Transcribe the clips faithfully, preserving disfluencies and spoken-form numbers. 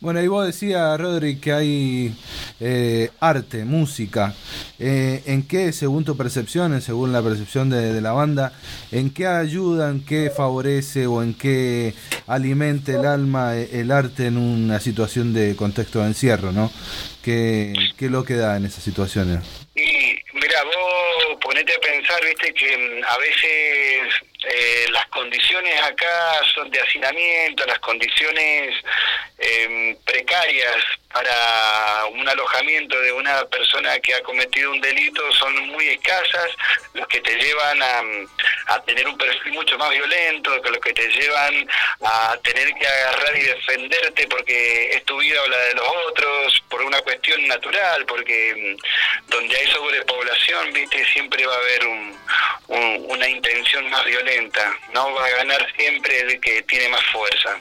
Bueno, y vos decías, Rodri, que hay eh, arte, música. Eh, ¿En qué, según tu percepción, según la percepción de, de la banda, en qué ayuda, en qué favorece o en qué alimenta el alma eh, el arte en una situación de contexto de encierro, ¿no? ¿Qué, qué es lo que da en esas situaciones? Y mira, vos ponete a pensar, viste, que mm, a veces eh, las condiciones acá son de hacinamiento, las condiciones eh, precarias para un alojamiento de una persona que ha cometido un delito son muy escasas, los que te llevan a, a tener un perfil mucho más violento, los que te llevan a tener que agarrar y defenderte porque es tu vida o la de los otros, por una cuestión natural, porque donde hay sobrepoblación, viste, siempre va a haber un, un, una intención más violenta, no va a ganar siempre el que tiene más fuerza.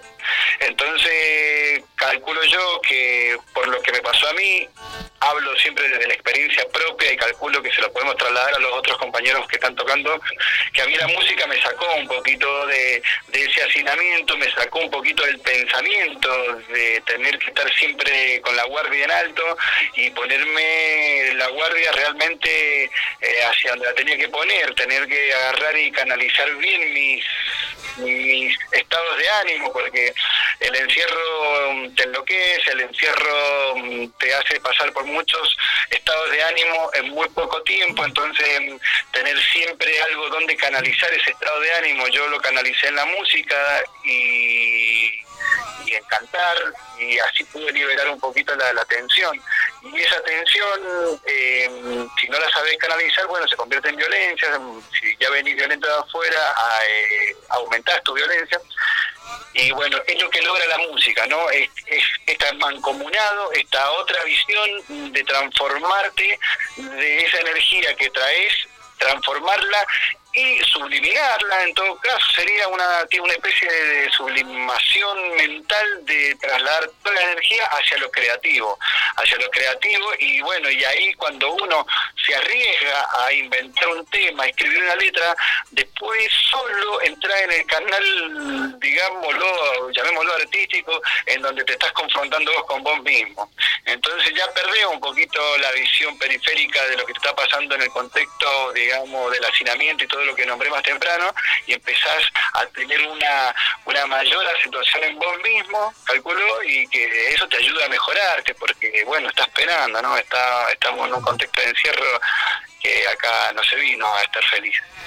Entonces, calculo yo que por lo que me pasó a mí, hablo siempre desde la experiencia propia y calculo que se lo podemos trasladar a los otros compañeros que están tocando, que a mí la música me sacó un poquito de, de ese hacinamiento, me sacó un poquito del pensamiento, de tener que estar siempre con la guardia en alto y ponerme la guardia realmente eh, hacia donde la tenía que poner, tener que agarrar y canalizar bien mis mis estados de ánimo, porque el encierro te enloquece, el encierro te hace pasar por muchos estados de ánimo en muy poco tiempo, entonces tener siempre algo donde canalizar ese estado de ánimo, yo lo canalicé en la música y, y en cantar, y así pude liberar un poquito la, la tensión. Y esa tensión, eh, si no la sabés canalizar, bueno, se convierte en violencia. Si ya venís violento de afuera, eh, aumentás tu violencia. Y bueno, es lo que logra la música, ¿no? Es, es esta mancomunado, esta otra visión de transformarte de esa energía que traes, transformarla y subliminarla. En todo caso sería una, una especie de sublimación mental, de trasladar toda la energía hacia lo creativo, hacia lo creativo y bueno, y ahí cuando uno se arriesga a inventar un tema, a escribir una letra, después solo entra en el canal, digámoslo, llamémoslo artístico, en donde te estás confrontando vos con vos mismo. Entonces ya perdés un poquito la visión periférica de lo que te está pasando en el contexto, digamos, del hacinamiento y todo lo que nombré más temprano, y empezás a tener una una mayor acentuación en vos mismo, calculo, y que eso te ayuda a mejorarte, porque bueno, estás penando, ¿no? Está, estamos en un contexto de encierro que acá no se vino a estar feliz.